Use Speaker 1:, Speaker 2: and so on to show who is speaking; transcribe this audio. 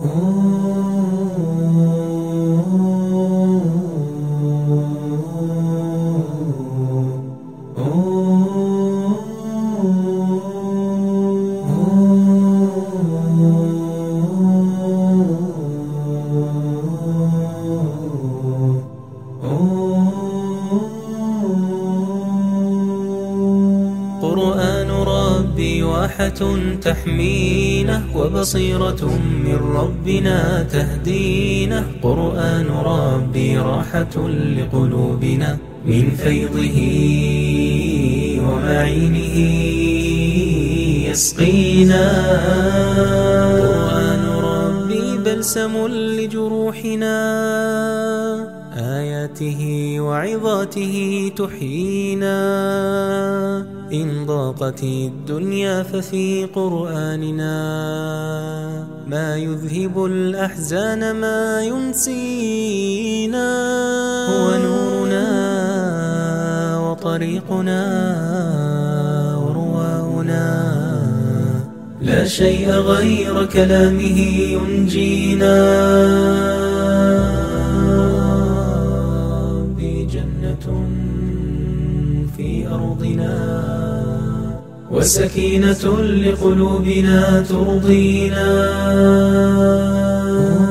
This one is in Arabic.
Speaker 1: قرآن ربي واحة تحمينا، وبصيرة من ربنا تهدينا. قرآن ربي راحة لقلوبنا، من فيضه ومعينه يسقينا. قرآن ربي بلسم لجروحنا، آياته وعظاته تحيينا. إن ضاقت الدنيا ففي قرآننا ما يذهب الأحزان، ما ينسينا. هو نورنا وطريقنا ورواؤنا، لا شيء غير كلامه ينجينا. جنة في أرضنا، وسكينة لقلوبنا ترضينا.